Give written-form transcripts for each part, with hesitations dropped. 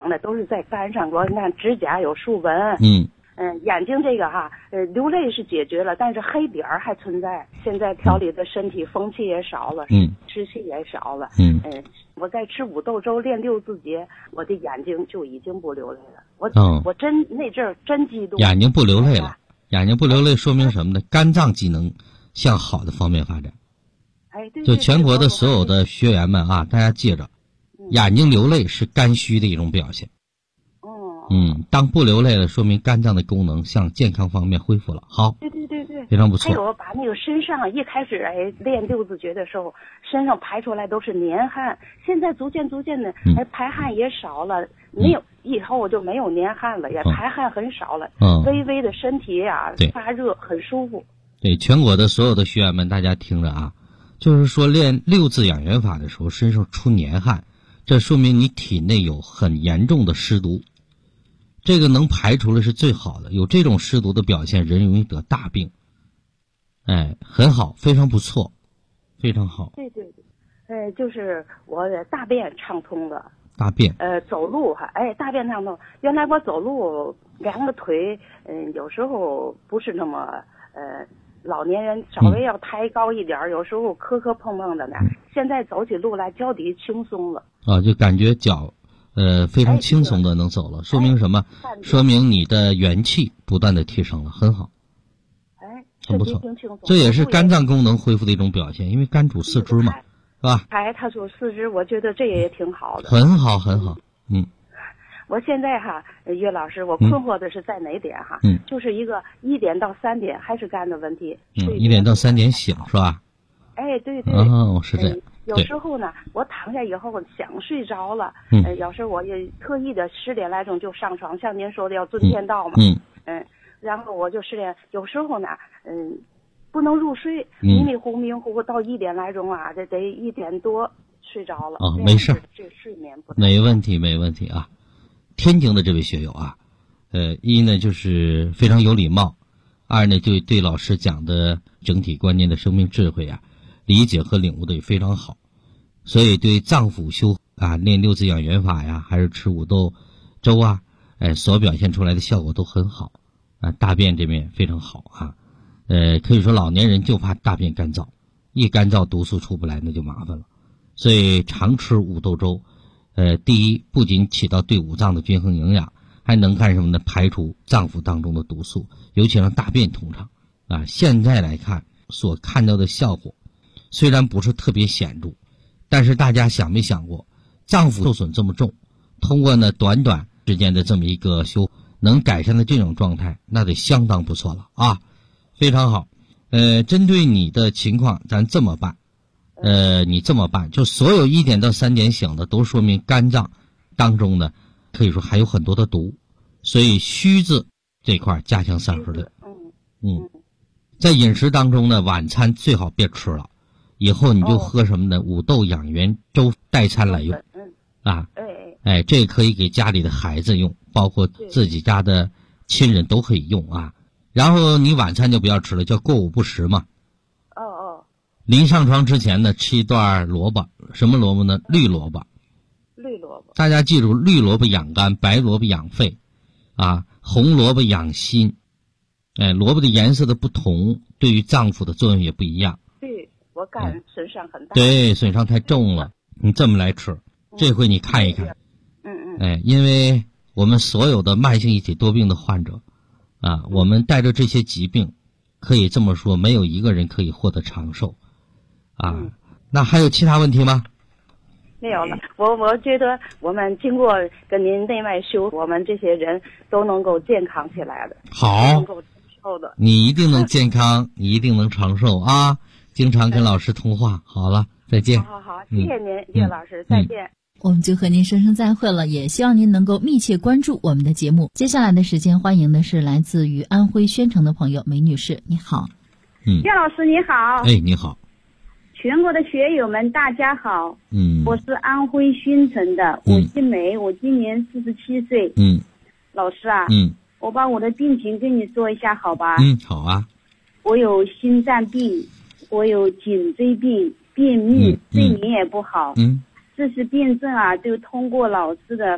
的都是在肝上，我看指甲有竖纹。眼睛这个流泪是解决了，但是黑点儿还存在。现在调理的身体风气也少了，湿气也少了。我在吃五豆粥练六字诀，我的眼睛就已经不流泪了。我真那阵儿真激动。 眼睛不流泪了，眼睛不流泪说明什么呢？肝脏机能向好的方面发展。 对， 就全国的所有的学员们大家记着，眼睛流泪是肝虚的一种表现。当不流泪了，说明肝脏的功能向健康方面恢复了。好， 对， 非常不错。 还有把那个身上一开始练六字诀的时候，身上排出来都是黏汗，现在逐渐的排汗也少了，没有以后我就没有黏汗了，也排汗很少了。微微的身体发热，很舒服。 对，全国的所有的学员们，大家听着就是说练六字养元法的时候，身上出黏汗，这说明你体内有很严重的湿毒。这个能排除了是最好的，有这种湿毒的表现，人容易得大病。很好，非常不错，非常好。 对，就是我大便畅通了。 大便。 走路大便畅通。原来我走路两个腿，有时候不是那么老年人稍微要抬高一点，有时候磕磕碰碰的呢。现在走起路来脚底轻松了。就感觉脚。非常轻松的能走了，说明什么？说明你的元气不断的提升了，很好。很不错，这也是肝脏功能恢复的一种表现，因为肝主四肢嘛，是吧？ 它主四肢，我觉得这也挺好的。 很好。 我现在岳老师，我困惑的是在哪点就是一个1点到3点还是肝的问题。 1点到3点醒是吧？ 对。 是这样。 有时候呢，我躺下以后想睡着了，有时候我也特意的10点来钟就上床，像您说的要遵天道嘛，然后我就10点，有时候呢，不能入睡，迷迷糊糊到1点来钟这得1点多睡着了。 没事， 这睡眠不没问题天津的这位学友一呢就是非常有礼貌，二呢就对老师讲的整体观念的生命智慧理解和领悟的也非常好，所以对脏腑修练六字养元法还是吃五豆粥所表现出来的效果都很好大便这边非常好可以说老年人就怕大便干燥，一干燥毒素出不来那就麻烦了，所以常吃五豆粥第一不仅起到对五脏的均衡营养，还能干什么呢？排除脏腑当中的毒素，尤其让大便通畅现在来看所看到的效果虽然不是特别显著，但是大家想没想过，脏腑受损这么重，通过短时间的这么一个修，能改善的这种状态，那得相当不错了非常好。针对你的情况，咱这么办，你这么办，就所有1点到3点醒的，都说明肝脏当中呢，可以说还有很多的毒，所以虚字这块加强3合的。在饮食当中呢，晚餐最好别吃了。以后你就喝什么呢？五豆养元粥代餐来用这可以给家里的孩子用，包括自己家的亲人都可以用然后你晚餐就不要吃了，叫过午不食嘛。临上床之前呢，吃一段萝卜，什么萝卜呢？绿萝卜。大家记住，绿萝卜养肝，白萝卜养肺红萝卜养心。萝卜的颜色的不同，对于脏腑的作用也不一样。 我肝损伤很大。 对，损伤太重了，你这么来吃，这回你看一看。因为我们所有的慢性一体多病的患者我们带着这些疾病，可以这么说，没有一个人可以获得长寿那还有其他问题吗？ 没有了。我觉得我们经过跟您内外修，我们这些人都能够健康起来的。 好， 能够长寿的。 你一定能健康，你一定能长寿经常跟老师通话。好了，再见。 好，谢谢您，岳老师，再见。 我们就和您说声再会了，也希望您能够密切关注我们的节目。接下来的时间，欢迎的是来自于安徽宣城的朋友梅女士，你好。 岳老师你好。 你好。 全国的学友们大家好。我是安徽宣城的，我姓梅，我今年47岁。老师我把我的病情跟你说一下好吧？ 好我有心脏病，我有颈椎病，便秘，睡眠也不好。这些病症都通过老师的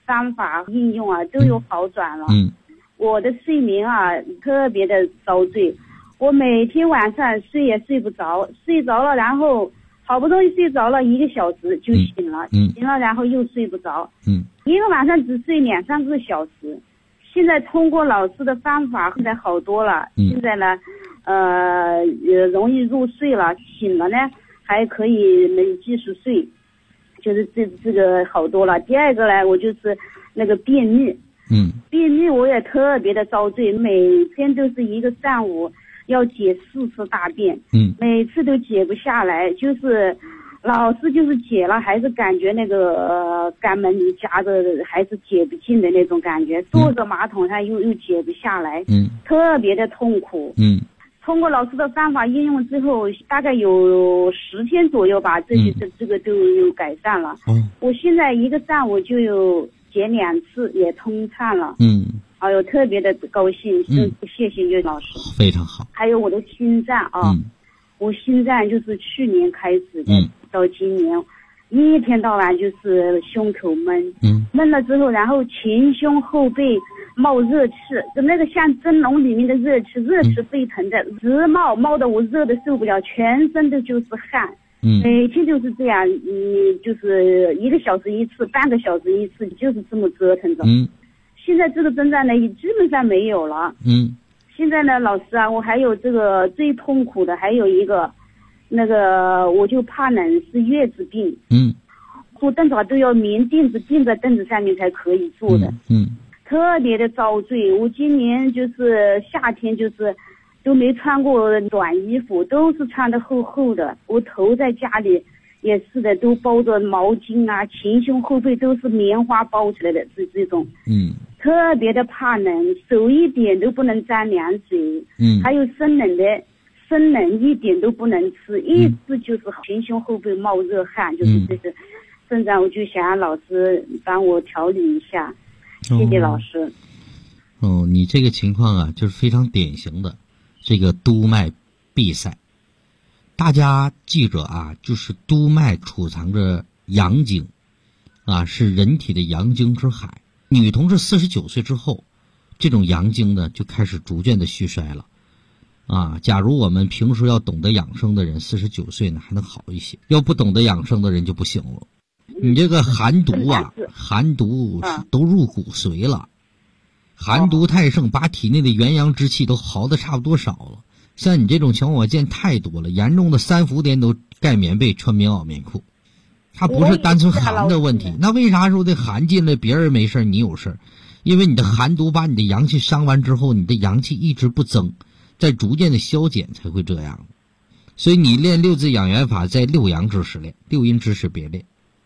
方法应用啊都有好转了。我的睡眠啊特别的遭罪，我每天晚上睡也睡不着，睡着了然后好不容易睡着了1个小时就醒了，醒了然后又睡不着，一个晚上只睡2-3个小时。现在通过老师的方法现在好多了，现在呢容易入睡了，醒了呢还可以能继续睡，就是这个好多了。第二个呢，我就是那个便秘，便秘我也特别的遭罪，每天都是一个上午要解4次大便，每次都解不下来，就是老是就是解了还是感觉那个肛门里夹着还是解不进的那种感觉，坐着马桶上又解不下来，特别的痛苦。通过老师的方法应用之后，大概有10天左右吧，这个都有改善了。我现在一个上午就有解2次，也通畅了。哎呦，特别的高兴，谢谢岳老师， 非常好。 还有我的心脏啊，我心脏就是去年开始的，到今年一天到晚就是胸口闷，闷了之后，然后前胸后背冒热气，就那个像蒸笼里面的热气沸腾的，直冒的我热的受不了，全身都就是汗。每天就是这样，就是1个小时1次，半个小时1次，就是这么折腾着。现在这个症状呢，基本上没有了。现在呢，老师啊，我还有这个最痛苦的，还有一个，那个我就怕冷，是月子病。坐凳子都要棉垫子垫在凳子上面才可以坐的。特别的遭罪。我今年就是夏天就是都没穿过短衣服，都是穿的厚厚的。我头在家里也是的，都包着毛巾啊，前胸后背都是棉花包起来的，这种。特别的怕冷，手一点都不能沾凉水。还有生冷一点都不能吃，一吃就是前胸后背冒热汗，就是这个症状，我就想让老师帮我调理一下。谢谢老师。 你这个情况啊，就是非常典型的这个督脉闭塞。大家记着啊，就是督脉储藏着阳精啊，是人体的阳精之海。女同志49岁之后，这种阳精呢就开始逐渐的虚衰了啊。假如我们平时要懂得养生的人，49岁呢还能好一些，要不懂得养生的人就不行了。你这个寒毒啊，寒毒都入骨髓了，寒毒太盛，把体内的元阳之气都耗得差不多少了。像你这种情况我见太多了，严重的3伏天都盖棉被穿棉袄棉裤。它不是单纯寒的问题，那为啥说的寒进来别人没事你有事？因为你的寒毒把你的阳气伤完之后，你的阳气一直不增，在逐渐的消减才会这样。所以你练6字养元法，在6阳之时练，6阴之时别练。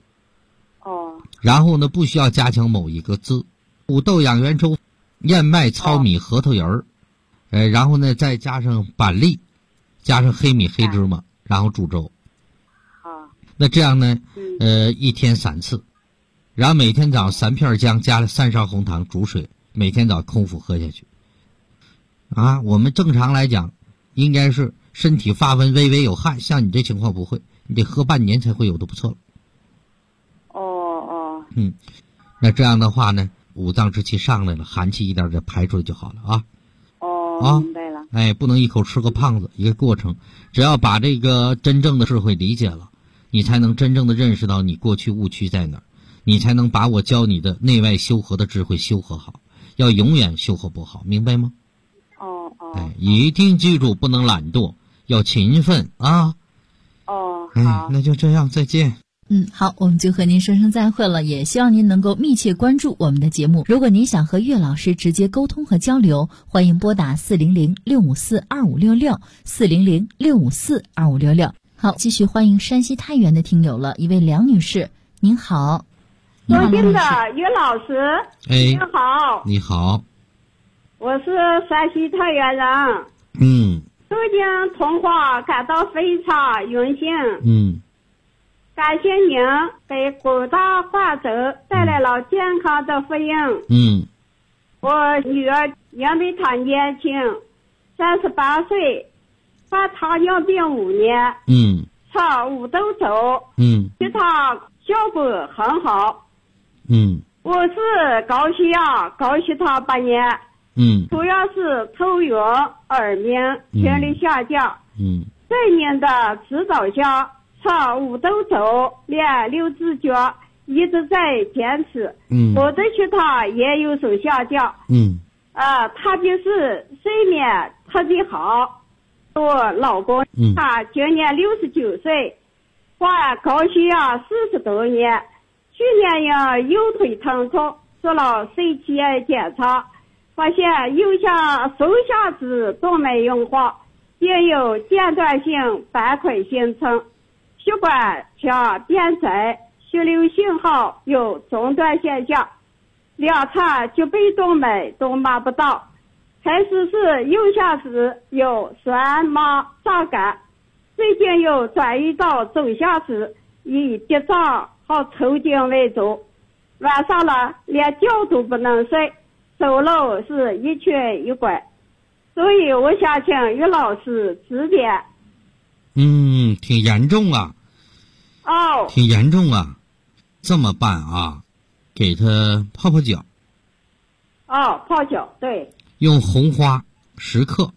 然后呢，不需要加强某一个字，五豆养元粥、燕麦、糙米、核桃仁然后呢再加上板栗，加上黑米、黑芝麻，然后煮粥。那这样呢，一天3次，然后每天早上3片姜加了3勺红糖煮水，每天早空腹喝下去。我们正常来讲，应该是身体发温、微微有汗，像你这情况不会，你得喝半年才会有的不错了。那这样的话呢，五脏之气上来了，寒气一点点排出来就好了啊。 明白了。 不能一口吃个胖子，一个过程。只要把这个真正的智慧理解了，你才能真正的认识到你过去误区在哪儿，你才能把我教你的内外修和的智慧修和好，要永远修和不好，明白吗？一定记住，不能懒惰，要勤奋啊。 好。 那就这样，再见。 好，我们就和您说声再会了，也希望您能够密切关注我们的节目。如果您想和岳老师直接沟通和交流，欢迎拨打400-654-2566 400-654-2566。好，继续欢迎山西太原的听友了，一位梁女士，您好。 尊敬的岳老师，您好。 你好。 我是山西太原人。最近通话感到非常荣幸。感谢您给广大患者带来了健康的福音。我女儿因为她年轻，38岁，患糖尿病5年，吃5豆粥，对她效果很好。 我是高血压、高血糖8年。主要是头晕、耳鸣、听力下降。这年的指导下，常5斗粥，连6只脚，一直在坚持。我的血糖也有所下降。他就是睡眠特别好。我老公他今年69岁，患高血压40多年，去年因右腿疼痛做了CT检查，发现右下手下肢动脉硬化，也有间断性斑块形成，血管腔变窄，血流信号有中断现象，2场就被动脉都摸不到。开始是右下肢有酸麻胀感，最近又转移到左下肢，以跌胀和抽筋为主，晚上了连觉都不能睡，走路是一瘸一拐，所以我想请于老师指点。 挺严重啊。挺严重啊。这么办啊，给他泡泡脚。 泡脚，对。 用红花10克。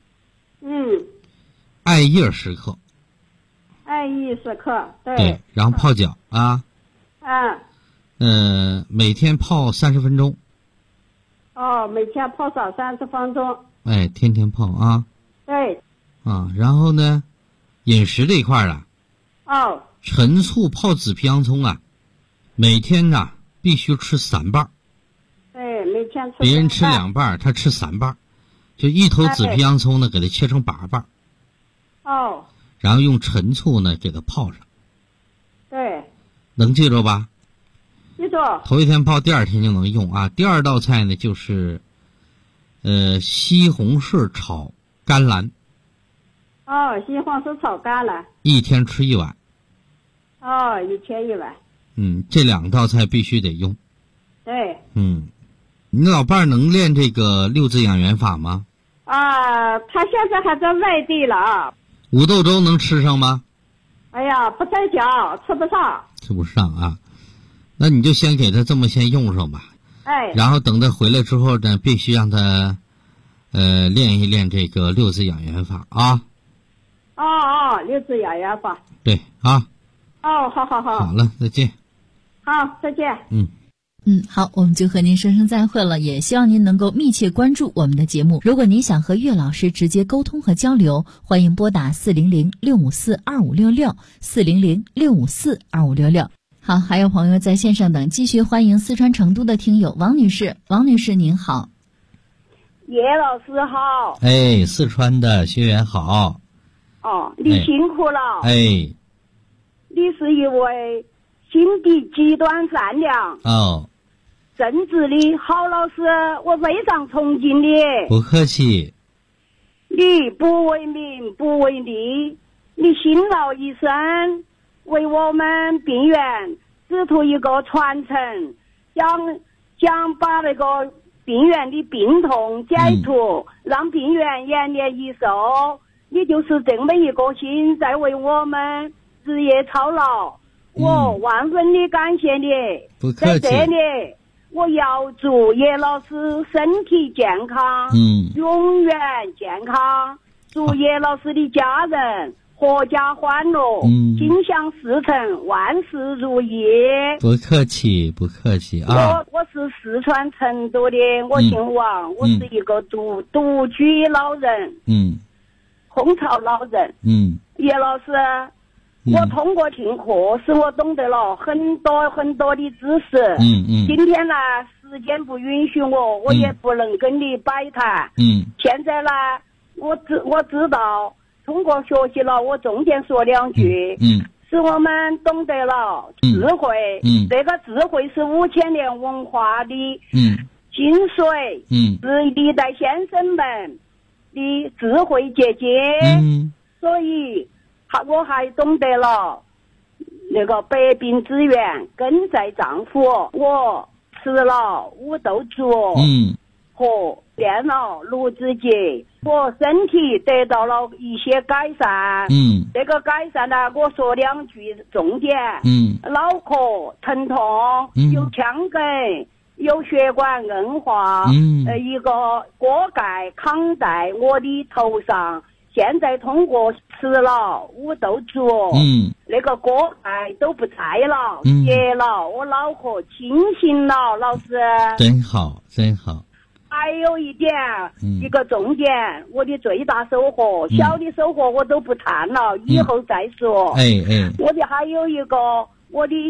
艾叶10克。 艾叶10克， 对，然后泡脚啊。每天泡30分钟。 每天泡上30分钟。 天天泡啊。 对。 然后呢，饮食这一块啊。陈醋泡紫皮洋葱啊，每天必须吃3瓣。 对，每天吃。 别人吃2瓣，他吃3瓣，就一头紫皮洋葱呢，给它切成8瓣。然后用陈醋呢给它泡上。 对。 能记住吧？ 记住。 头一天泡，第2天就能用啊。第2道菜呢就是西红柿炒甘蓝。 西红柿炒甘蓝。 一天吃1碗。 一天1碗。 这2道菜必须得用。 对。 你老伴儿能练这个6字养元法吗？ 他现在还在外地了。 五豆粥能吃上吗？ 哎呀，不在家，吃不上。 吃不上啊？那你就先给他这么先用上吧。然后等他回来之后呢，必须让他练一练这个6字养元法啊。 6字养元法。 对啊。 好。 好了，再见。 好，再见。 好，我们就和您说声再会了，也希望您能够密切关注我们的节目。如果您想和岳老师直接沟通和交流，欢迎拨打400-654-2566 400-654-2566。好，还有朋友在线上等，继续欢迎四川成都的听友王女士。王女士您好。 叶老师好。 四川的学员好。 你辛苦了。你是一位心地极端善良正直的好老师，我非常崇敬你。 不客气。 你不为名不为利，你辛劳一生，为我们病院指出一个传承，想把那个病院的病痛解除，让病院延年益寿。你就是这么一个心，在为我们日夜操劳，我万分的感谢你。 不客气。 在这里我要祝叶老师身体健康，永远健康。祝叶老师的家人阖家欢乐，心想事成，万事如意。 不客气，不客气啊！ 我是四川成都的，我姓王，我是一个独居老人，空巢老人。叶老师，我通过听课，使我懂得了很多很多的知识。今天呢，时间不允许我也不能跟你摆谈。现在呢，我知道，通过学习了，我重点说2句。使我们懂得了智慧。这个智慧是5000年文化的精髓，是历代先生们的智慧结晶。所以我还懂得了那个百病之源根在脏腑。我吃了5豆粥， 和练了炉子节，我身体得到了一些改善。这个改善呢，我说2句重点。脑壳疼痛，有腔梗，有血管硬化，一个锅盖扛在我的头上。现在通过吃了5豆粥，那个锅盖都不在了，解了，我脑壳清醒了，老师。 真好，真好。 还有一点，一个重点，我的最大收获，小的收获我都不谈了，以后再说。我的还有一个，我的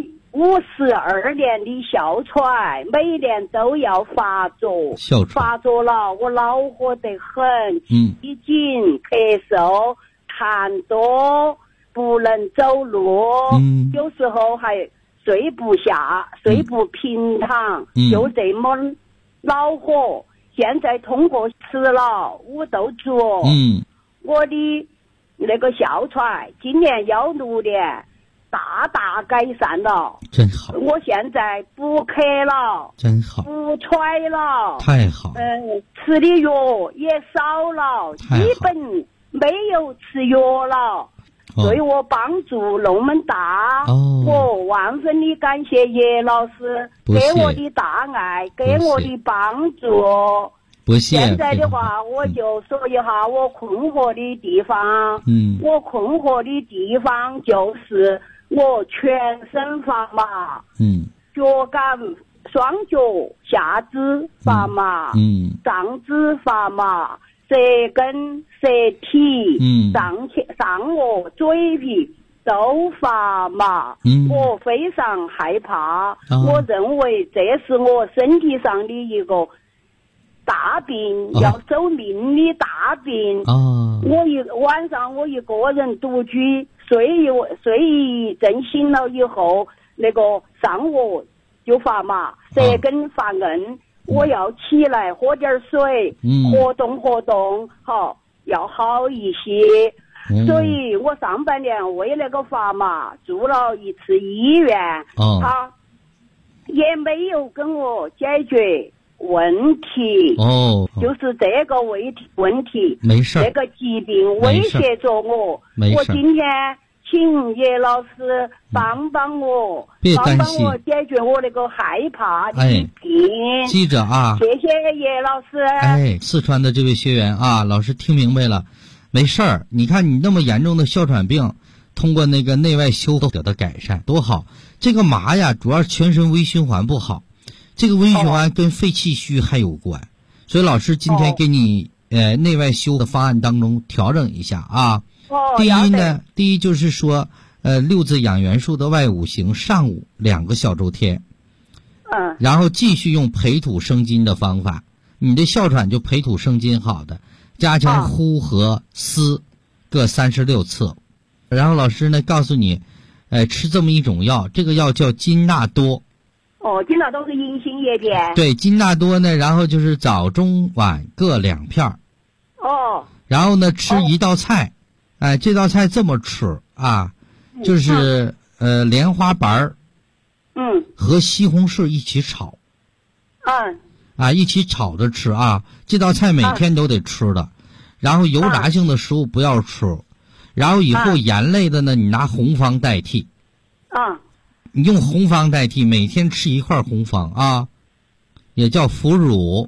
52年的哮喘，每年都要发作，发作了，我恼火得很，气紧，咳嗽，痰多，不能走路，有时候还睡不下，睡不平躺，就这么恼火。现在通过吃了5豆粥，我的那个哮喘今年16年大大改善了， 真好。 我现在不咳了， 真好， 不喘了， 太好。 吃的药也少了，基本没有吃药了，对我帮助那么大。我万分的感谢叶老师给我的大爱，给我的帮助。 不谢。 现在的话，我就说一下我困惑的地方。我困惑的地方就是我全身发麻，脚感、双脚下肢发麻，上肢发麻，舌根、舌体、上颚、嘴皮都发麻。我非常害怕，我认为这是我身体上的一个大病，要守命的大病。晚上我一个人独居，睡一阵醒了以后，那个上颚就发麻，舌根发硬，我要起来喝点水，活动活动，要好一些。所以我上半年为那个发麻住了1次医院，他也没有跟我解决问题。就是这个问题， 没事， 这个疾病威胁着我。我今天请叶老师帮帮我，帮帮我解决我那个害怕的病。 记着啊， 谢谢叶老师。 四川的这位学员啊，老师听明白了，没事儿。你看你那么严重的哮喘病，通过那个内外修都得到改善，多好。这个麻呀，主要是全身微循环不好，这个微循环跟肺气虚还有关，所以老师今天给你内外修的方案当中调整一下啊。第一就是说6字养元术的外5行上午2个小周天，然后继续用培土生金的方法，你的哮喘就培土生金好的，加强呼和思各36次。然后老师呢告诉你吃这么一种药，这个药叫金纳多。 金纳多是银杏叶片。 对，金纳多呢，然后就是早中晚各2片。然后呢吃一道菜，这道菜这么吃啊，就是莲花白和西红柿一起炒。一起炒着吃啊，这道菜每天都得吃的。然后油炸性的食物不要吃。然后以后盐类的呢，你拿红方代替。你用红方代替，每天吃1块红方啊，也叫腐乳。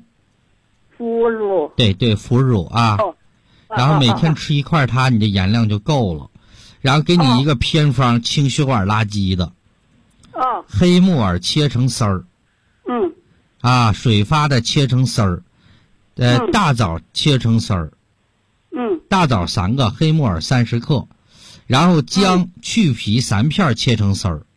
对，腐乳啊。然后每天吃1块它，你的盐量就够了。然后给你一个偏方，清血管垃圾的。黑木耳切成丝儿。水发的切成丝儿。大枣切成丝儿。大枣3个，黑木耳30克，然后姜去皮3片切成丝儿。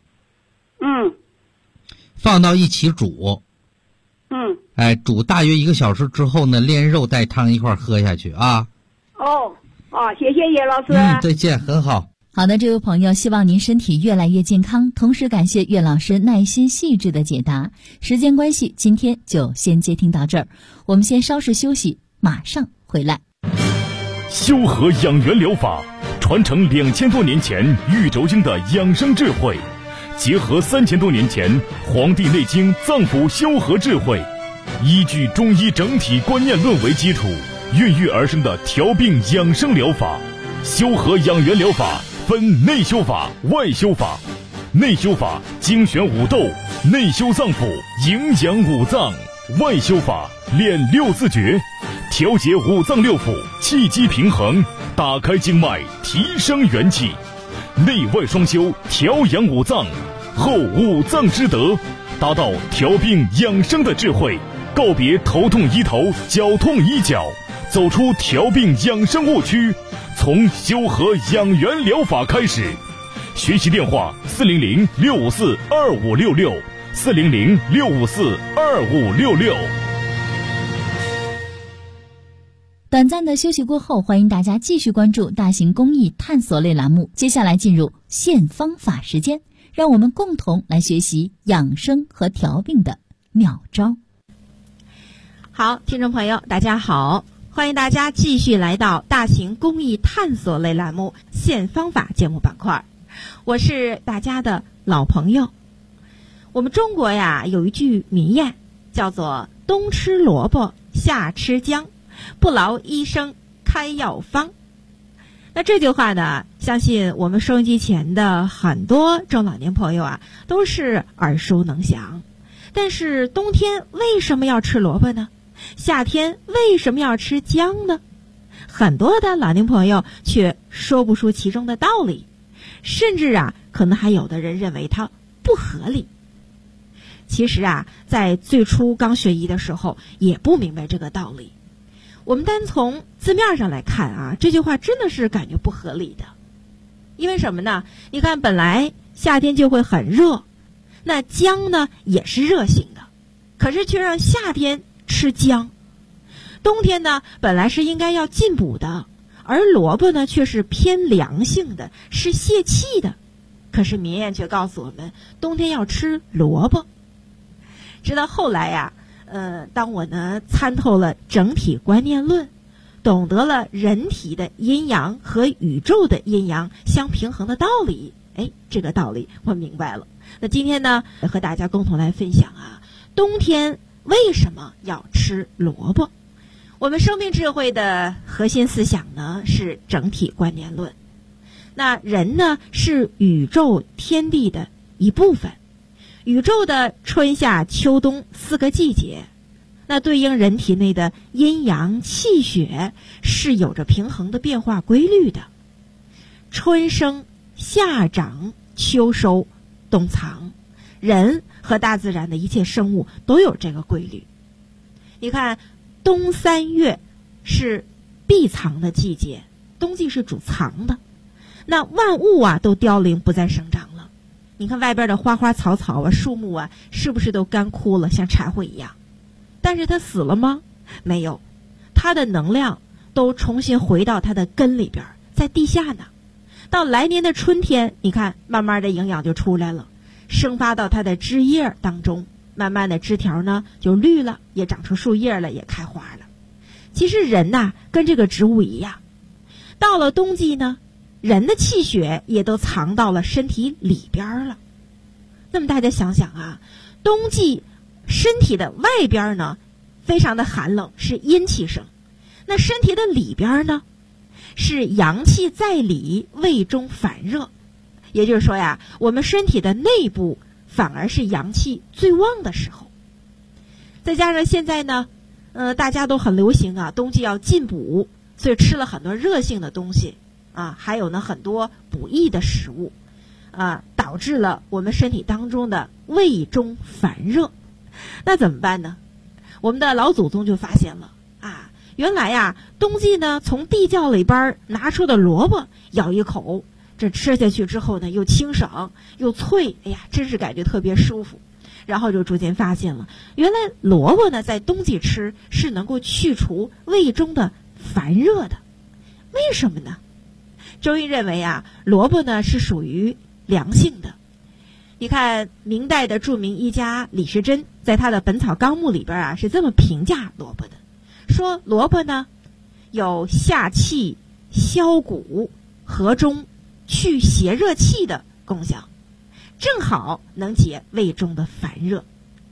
放到一起煮。煮大约1个小时之后呢，炼肉带汤一块喝下去啊。 谢谢叶老师。 再见，很好。 好的，这位朋友，希望您身体越来越健康，同时感谢岳老师耐心细致的解答。时间关系，今天就先接听到这儿，我们先稍事休息，马上回来。 修和养元疗法传承2000多年前玉轴经的养生智慧，结合3000多年前《黄帝内经》脏腑修和智慧， 依据中医整体观念论为基础孕育而生的调病养生疗法。修和养元疗法分内修法、外修法。内修法精选五斗，内修脏腑，营养五脏；外修法练六字诀，调节五脏六腑，气机平衡，打开经脉，提升元气。内外双修，调养五脏，后五脏之德，达到调病养生的智慧，告别头痛医头，脚痛医脚，走出调病养生误区，从修和养元疗法开始。学习电话400-654-2566，400-654-2566。 短暂的休息过后，欢迎大家继续关注大型公益探索类栏目。接下来进入现方法时间，让我们共同来学习养生和调病的妙招。 好，听众朋友，大家好，欢迎大家继续来到大型公益探索类栏目现方法节目板块。我是大家的老朋友。我们中国呀有一句民谚，叫做冬吃萝卜夏吃姜，不劳医生开药方。那这句话呢，相信我们收音机前的很多中老年朋友啊都是耳熟能详。但是冬天为什么要吃萝卜呢？夏天为什么要吃姜呢？很多的老年朋友却说不出其中的道理，甚至啊可能还有的人认为它不合理。其实啊，在最初刚学医的时候也不明白这个道理。我们单从字面上来看啊，这句话真的是感觉不合理的。因为什么呢？你看，本来夏天就会很热，那姜呢也是热性的，可是却让夏天吃姜。冬天呢本来是应该要进补的，而萝卜呢却是偏凉性的，是泄气的。可是民谚却告诉我们，冬天要吃萝卜。直到后来呀，当我呢参透了整体观念论，懂得了人体的阴阳和宇宙的阴阳相平衡的道理，这个道理我明白了。那今天呢，和大家共同来分享啊，冬天为什么要吃萝卜？我们生命智慧的核心思想呢是整体观念论。那人呢是宇宙天地的一部分，宇宙的春夏秋冬4个季节，那对应人体内的阴阳气血是有着平衡的变化规律的。春生夏长秋收冬藏，人和大自然的一切生物都有这个规律。你看，冬3月是闭藏的季节，冬季是主藏的，那万物啊都凋零不再生长了。你看外边的花花草草啊，树木啊，是不是都干枯了，像柴火一样？但是它死了吗？没有，它的能量都重新回到它的根里边，在地下呢。到来年的春天，你看慢慢的营养就出来了，生发到它的枝叶当中，慢慢的枝条呢就绿了，也长出树叶了，也开花了。其实人呐跟这个植物一样，到了冬季呢，人的气血也都藏到了身体里边了。那么大家想想啊，冬季身体的外边呢非常的寒冷，是阴气盛，那身体的里边呢是阳气在里，胃中烦热。也就是说呀，我们身体的内部反而是阳气最旺的时候。再加上现在呢大家都很流行啊，冬季要进补，所以吃了很多热性的东西啊，还有呢很多补益的食物啊，导致了我们身体当中的胃中烦热。那怎么办呢？我们的老祖宗就发现了啊，原来呀冬季呢从地窖里边拿出的萝卜，咬一口，这吃下去之后呢又清爽又脆，哎呀真是感觉特别舒服。然后就逐渐发现了，原来萝卜呢在冬季吃是能够去除胃中的烦热的。为什么呢？中医认为啊，萝卜呢是属于凉性的。你看明代的著名医家李时珍在他的《本草纲目》里边啊是这么评价萝卜的，说萝卜呢有下气消谷和中去邪热气的功效，正好能解胃中的烦热。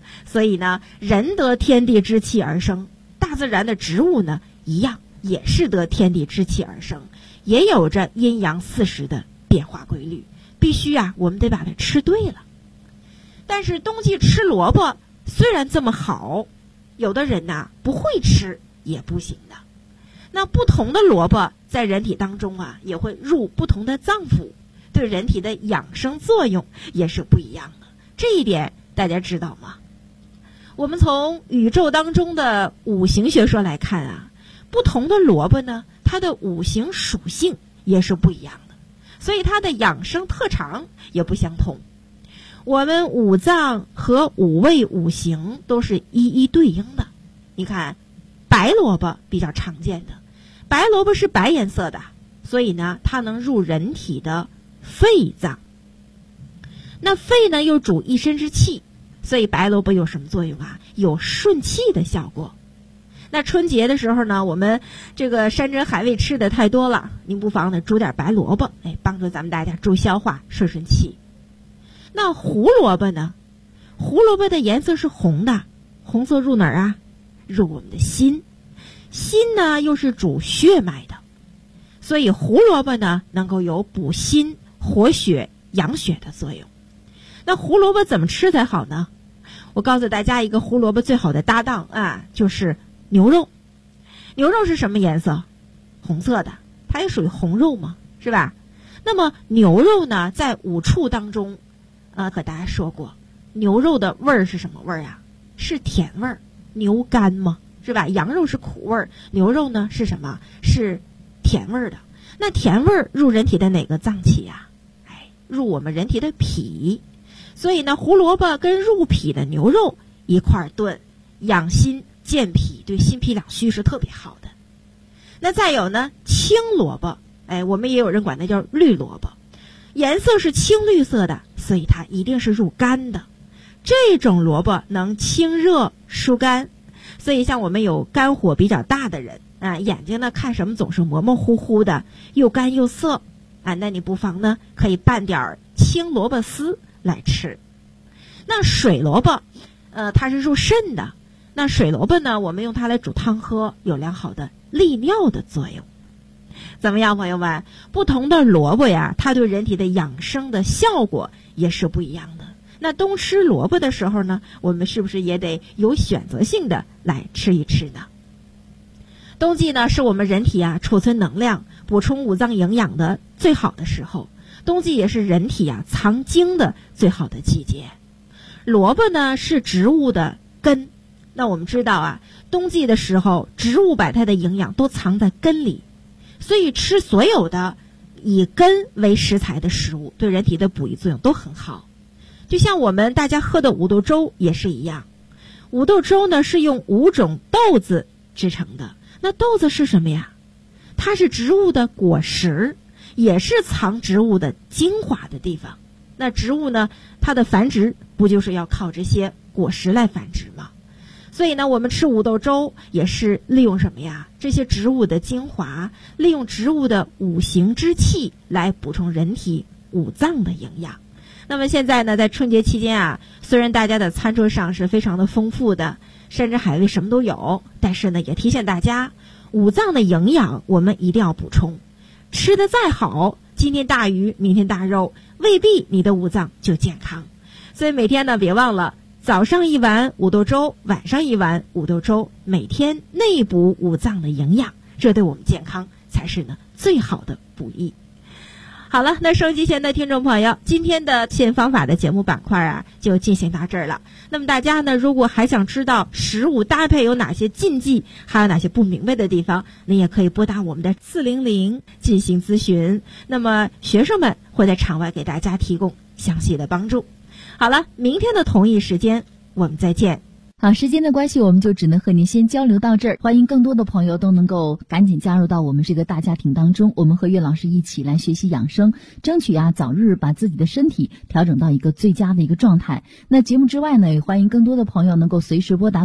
所以呢，人得天地之气而生，大自然的植物呢一样也是得天地之气而生，也有着阴阳四时的变化规律，必须我们得把它吃对了。但是冬季吃萝卜虽然这么好，有的人不会吃也不行的。那不同的萝卜在人体当中也会入不同的脏腑，对人体的养生作用也是不一样的。这一点大家知道吗？我们从宇宙当中的五行学说来看不同的萝卜呢，它的五行属性也是不一样的，所以它的养生特长也不相同。我们五脏和五味五行都是一一对应的。你看白萝卜比较常见的，白萝卜是白颜色的，所以呢它能入人体的肺脏。那肺呢又主一身之气，所以白萝卜有什么作用有顺气的效果。那春节的时候呢，我们这个山珍海味吃的太多了，您不妨呢煮点白萝卜，帮助咱们大家助消化顺顺气。那胡萝卜呢？胡萝卜的颜色是红的，红色入哪儿入我们的心。心呢又是主血脉的，所以胡萝卜呢能够有补心活血养血的作用。那胡萝卜怎么吃才好呢？我告诉大家一个胡萝卜最好的搭档就是牛肉。牛肉是什么颜色？红色的，它也属于红肉嘛，是吧？那么牛肉呢在五畜当中和大家说过，牛肉的味儿是什么味儿是甜味儿，牛肝嘛，是吧？羊肉是苦味儿，牛肉呢是什么？是甜味儿的。那甜味儿入人体的哪个脏器入我们人体的脾。所以呢，胡萝卜跟入脾的牛肉一块儿炖，养心健脾，对心脾两虚是特别好的。那再有呢，青萝卜，我们也有人管它叫绿萝卜，颜色是青绿色的，所以它一定是入肝的。这种萝卜能清热疏肝，所以像我们有肝火比较大的人眼睛呢看什么总是模模糊糊的，又干又涩那你不妨呢可以拌点青萝卜丝来吃。那水萝卜它是入肾的，那水萝卜呢我们用它来煮汤喝，有良好的利尿的作用。怎么样朋友们，不同的萝卜它对人体的养生的效果也是不一样的。那冬吃萝卜的时候呢，我们是不是也得有选择性的来吃一吃呢？冬季呢是我们人体储存能量补充五脏营养的最好的时候，冬季也是人体藏精的最好的季节。萝卜呢是植物的根，那我们知道冬季的时候植物把它的营养都藏在根里，所以吃所有的以根为食材的食物对人体的补益作用都很好。就像我们大家喝的五豆粥也是一样，五豆粥呢是用5种豆子制成的。那豆子是什么呀？它是植物的果实，也是藏植物的精华的地方。那植物呢，它的繁殖不就是要靠这些果实来繁殖吗？所以呢，我们吃五豆粥也是利用什么呀？这些植物的精华，利用植物的五行之气来补充人体五脏的营养。那么现在呢，在春节期间虽然大家的餐桌上是非常的丰富的，山珍海味什么都有，但是呢，也提醒大家，五脏的营养我们一定要补充。吃得再好，今天大鱼，明天大肉，未必你的五脏就健康。所以每天呢，别忘了早上一碗五豆粥，晚上一碗五豆粥，每天内补五脏的营养，这对我们健康才是呢最好的补益。好了，那收音机前的听众朋友，今天的新方法的节目板块就进行到这儿了。那么大家呢，如果还想知道食物搭配有哪些禁忌，还有哪些不明白的地方，您也可以拨打我们的400进行咨询。那么学生们会在场外给大家提供详细的帮助。好了，明天的同一时间我们再见。 好，时间的关系，我们就只能和您先交流到这儿。欢迎更多的朋友都能够赶紧加入到我们这个大家庭当中，我们和岳老师一起来学习养生，争取早日把自己的身体调整到一个最佳的一个状态。那节目之外呢，也欢迎更多的朋友能够随时拨打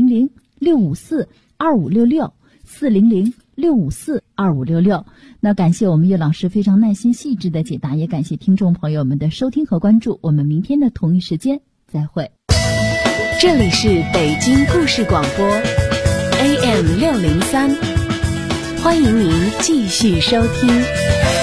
400-654-2566，400-654-2566。那感谢我们岳老师非常耐心细致的解答，也感谢听众朋友们的收听和关注。我们明天的同一时间再会。 这里是北京故事广播 AM603，欢迎您继续收听。